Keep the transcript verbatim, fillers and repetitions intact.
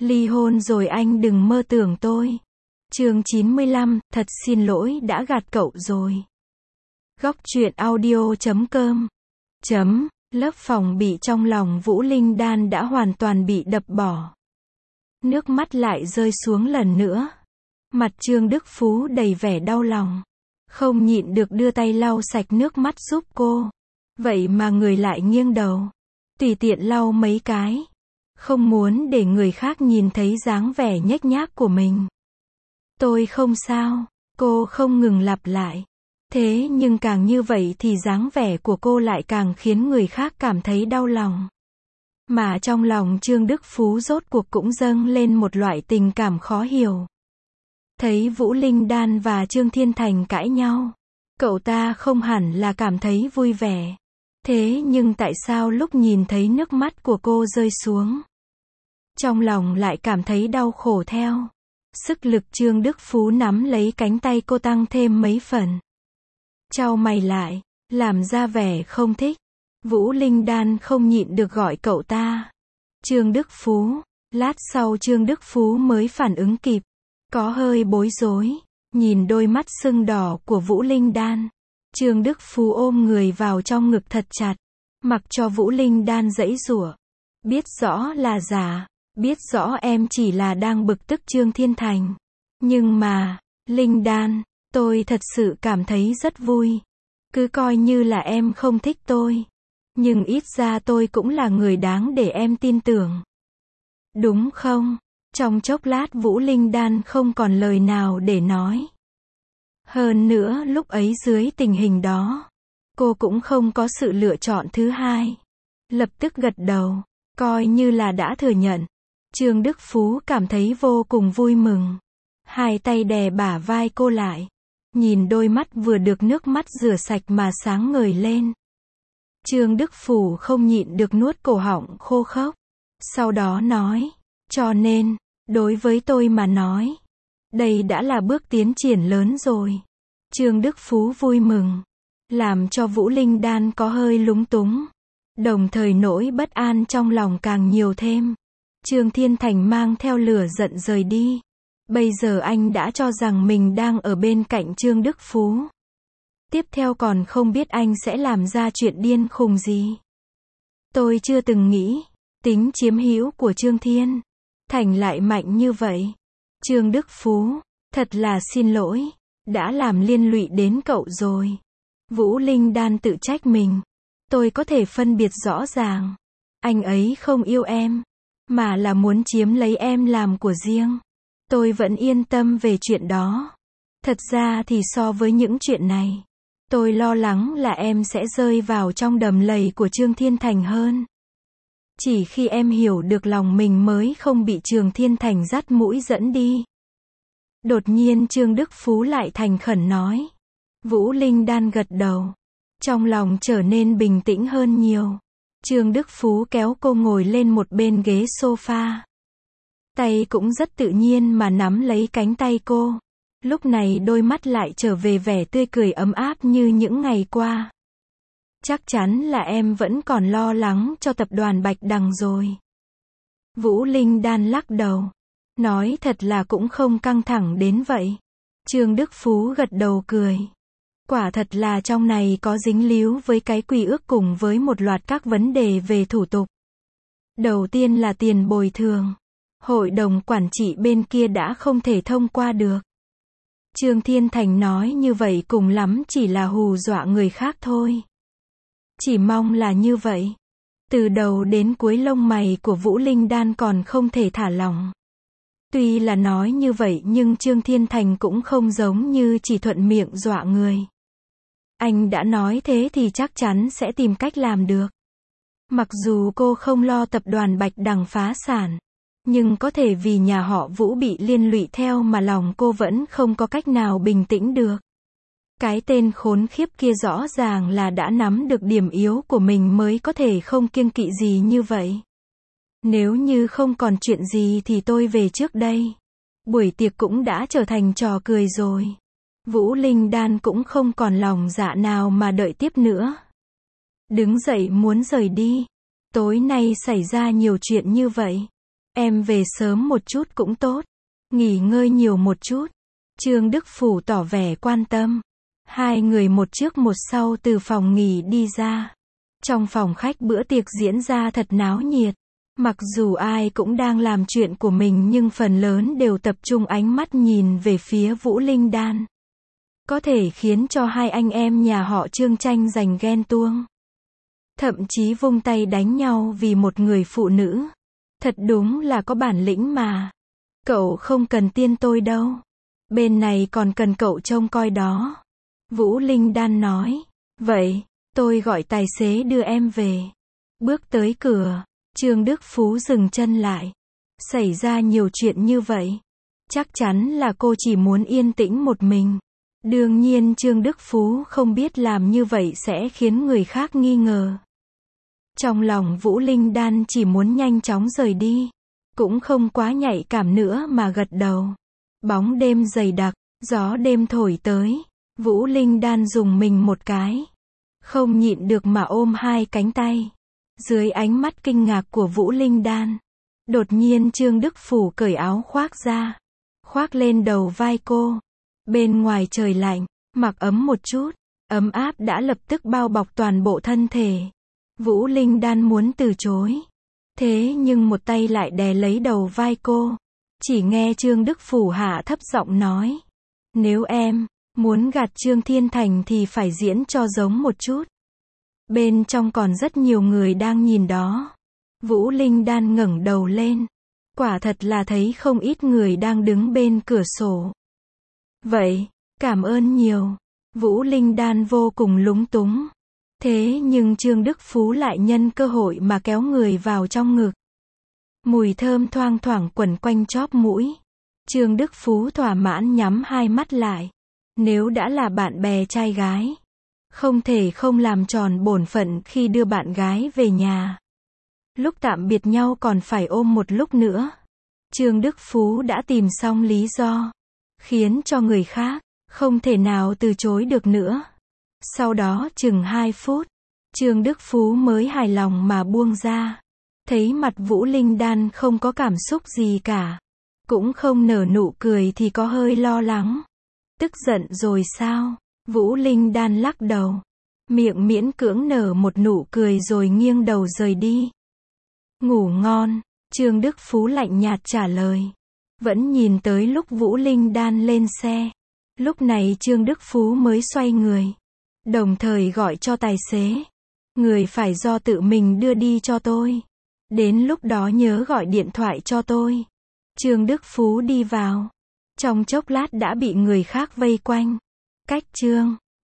Ly hôn rồi anh đừng mơ tưởng tôi. Chương chín mươi lăm, thật xin lỗi đã gạt cậu rồi. Góc truyện audio chấm com chấm, lớp phòng bị trong lòng Vũ Linh Đan đã hoàn toàn bị đập bỏ. Nước mắt lại rơi xuống lần nữa. Mặt Trương Đức Phú đầy vẻ đau lòng. Không nhịn được đưa tay lau sạch nước mắt giúp cô. Vậy mà người lại nghiêng đầu. Tùy tiện lau mấy cái. Không muốn để người khác nhìn thấy dáng vẻ nhếch nhác của mình. Tôi không sao. Cô không ngừng lặp lại. Thế nhưng càng như vậy thì dáng vẻ của cô lại càng khiến người khác cảm thấy đau lòng. Mà trong lòng Trương Đức Phú rốt cuộc cũng dâng lên một loại tình cảm khó hiểu. Thấy Vũ Linh Đan và Trương Thiên Thành cãi nhau, cậu ta không hẳn là cảm thấy vui vẻ. Thế nhưng tại sao lúc nhìn thấy nước mắt của cô rơi xuống, trong lòng lại cảm thấy đau khổ theo. Sức lực Trương Đức Phú nắm lấy cánh tay cô tăng thêm mấy phần. Chau mày lại, làm ra vẻ không thích. Vũ Linh Đan không nhịn được gọi cậu ta Trương Đức Phú. Lát sau Trương Đức Phú mới phản ứng kịp. Có hơi bối rối. Nhìn đôi mắt sưng đỏ của Vũ Linh Đan, Trương Đức Phú ôm người vào trong ngực thật chặt. Mặc cho Vũ Linh Đan giãy giụa. Biết rõ là giả. Biết rõ em chỉ là đang bực tức Trương Thiên Thành. Nhưng mà, Linh Đan, tôi thật sự cảm thấy rất vui. Cứ coi như là em không thích tôi. Nhưng ít ra tôi cũng là người đáng để em tin tưởng. Đúng không? Trong chốc lát Vũ Linh Đan không còn lời nào để nói. Hơn nữa lúc ấy dưới tình hình đó, cô cũng không có sự lựa chọn thứ hai. Lập tức gật đầu, coi như là đã thừa nhận. Trương Đức Phú cảm thấy vô cùng vui mừng. Hai tay đè bả vai cô lại. Nhìn đôi mắt vừa được nước mắt rửa sạch mà sáng ngời lên. Trương Đức Phú không nhịn được nuốt cổ họng khô khốc. Sau đó nói, cho nên, đối với tôi mà nói, đây đã là bước tiến triển lớn rồi. Trương Đức Phú vui mừng, làm cho Vũ Linh Đan có hơi lúng túng. Đồng thời nỗi bất an trong lòng càng nhiều thêm. Trương Thiên Thành mang theo lửa giận rời đi. Bây giờ anh đã cho rằng mình đang ở bên cạnh Trương Đức Phú. Tiếp theo còn không biết anh sẽ làm ra chuyện điên khùng gì. Tôi chưa từng nghĩ, tính chiếm hữu của Trương Thiên Thành lại mạnh như vậy. Trương Đức Phú, thật là xin lỗi, đã làm liên lụy đến cậu rồi. Vũ Linh Đan tự trách mình. Tôi có thể phân biệt rõ ràng. Anh ấy không yêu em, mà là muốn chiếm lấy em làm của riêng. Tôi vẫn yên tâm về chuyện đó. Thật ra thì so với những chuyện này, tôi lo lắng là em sẽ rơi vào trong đầm lầy của Trương Thiên Thành hơn. Chỉ khi em hiểu được lòng mình mới không bị Trương Thiên Thành dắt mũi dẫn đi. Đột nhiên Trương Đức Phú lại thành khẩn nói. Vũ Linh Đan gật đầu. Trong lòng trở nên bình tĩnh hơn nhiều. Trương Đức Phú kéo cô ngồi lên một bên ghế sofa. Tay cũng rất tự nhiên mà nắm lấy cánh tay cô. Lúc này đôi mắt lại trở về vẻ tươi cười ấm áp như những ngày qua. Chắc chắn là em vẫn còn lo lắng cho tập đoàn Bạch Đằng rồi. Vũ Linh Đan lắc đầu. Nói thật là cũng không căng thẳng đến vậy. Trương Đức Phú gật đầu cười. Quả thật là trong này có dính líu với cái quy ước cùng với một loạt các vấn đề về thủ tục. Đầu tiên là tiền bồi thường. Hội đồng quản trị bên kia đã không thể thông qua được. Trương Thiên Thành nói như vậy cùng lắm chỉ là hù dọa người khác thôi. Chỉ mong là như vậy. Từ đầu đến cuối lông mày của Vũ Linh Đan còn không thể thả lỏng. Tuy là nói như vậy nhưng Trương Thiên Thành cũng không giống như chỉ thuận miệng dọa người. Anh đã nói thế thì chắc chắn sẽ tìm cách làm được. Mặc dù cô không lo tập đoàn Bạch Đằng phá sản, nhưng có thể vì nhà họ Vũ bị liên lụy theo mà lòng cô vẫn không có cách nào bình tĩnh được. Cái tên khốn khiếp kia rõ ràng là đã nắm được điểm yếu của mình mới có thể không kiêng kỵ gì như vậy. Nếu như không còn chuyện gì thì tôi về trước đây. Buổi tiệc cũng đã trở thành trò cười rồi. Vũ Linh Đan cũng không còn lòng dạ nào mà đợi tiếp nữa. Đứng dậy muốn rời đi. Tối nay xảy ra nhiều chuyện như vậy. Em về sớm một chút cũng tốt. Nghỉ ngơi nhiều một chút. Trương Đức Phủ tỏ vẻ quan tâm. Hai người một trước một sau từ phòng nghỉ đi ra. Trong phòng khách bữa tiệc diễn ra thật náo nhiệt. Mặc dù ai cũng đang làm chuyện của mình nhưng phần lớn đều tập trung ánh mắt nhìn về phía Vũ Linh Đan. Có thể khiến cho hai anh em nhà họ Trương tranh giành ghen tuông. Thậm chí vung tay đánh nhau vì một người phụ nữ. Thật đúng là có bản lĩnh mà. Cậu không cần tiên tôi đâu. Bên này còn cần cậu trông coi đó. Vũ Linh Đan nói. Vậy, tôi gọi tài xế đưa em về. Bước tới cửa, Trương Đức Phú dừng chân lại. Xảy ra nhiều chuyện như vậy. Chắc chắn là cô chỉ muốn yên tĩnh một mình. Đương nhiên Trương Đức Phú không biết làm như vậy sẽ khiến người khác nghi ngờ. Trong lòng Vũ Linh Đan chỉ muốn nhanh chóng rời đi. Cũng không quá nhạy cảm nữa mà gật đầu. Bóng đêm dày đặc, gió đêm thổi tới. Vũ Linh Đan dùng mình một cái. Không nhịn được mà ôm hai cánh tay. Dưới ánh mắt kinh ngạc của Vũ Linh Đan. Đột nhiên Trương Đức Phủ cởi áo khoác ra. Khoác lên đầu vai cô. Bên ngoài trời lạnh, mặc ấm một chút. Ấm áp đã lập tức bao bọc toàn bộ thân thể. Vũ Linh Đan muốn từ chối. Thế nhưng một tay lại đè lấy đầu vai cô. Chỉ nghe Trương Đức Phủ hạ thấp giọng nói. Nếu em muốn gạt Trương Thiên Thành thì phải diễn cho giống một chút. Bên trong còn rất nhiều người đang nhìn đó. Vũ Linh Đan ngẩng đầu lên. Quả thật là thấy không ít người đang đứng bên cửa sổ. Vậy, cảm ơn nhiều. Vũ Linh Đan vô cùng lúng túng. Thế nhưng Trương Đức Phú lại nhân cơ hội mà kéo người vào trong ngực. Mùi thơm thoang thoảng quẩn quanh chóp mũi. Trương Đức Phú thỏa mãn nhắm hai mắt lại. Nếu đã là bạn bè trai gái, không thể không làm tròn bổn phận khi đưa bạn gái về nhà. Lúc tạm biệt nhau còn phải ôm một lúc nữa. Trương Đức Phú đã tìm xong lý do, khiến cho người khác không thể nào từ chối được nữa. Sau đó chừng hai phút, Trương Đức Phú mới hài lòng mà buông ra. Thấy mặt Vũ Linh Đan không có cảm xúc gì cả, cũng không nở nụ cười thì có hơi lo lắng. Tức giận rồi sao? Vũ Linh Đan lắc đầu, miệng miễn cưỡng nở một nụ cười rồi nghiêng đầu rời đi. Ngủ ngon, Trương Đức Phú lạnh nhạt trả lời. Vẫn nhìn tới lúc Vũ Linh Đan lên xe. Lúc này Trương Đức Phú mới xoay người, đồng thời gọi cho tài xế. Người phải do tự mình đưa đi cho tôi. Đến lúc đó nhớ gọi điện thoại cho tôi. Trương Đức Phú đi vào. Trong chốc lát đã bị người khác vây quanh. Cách Trương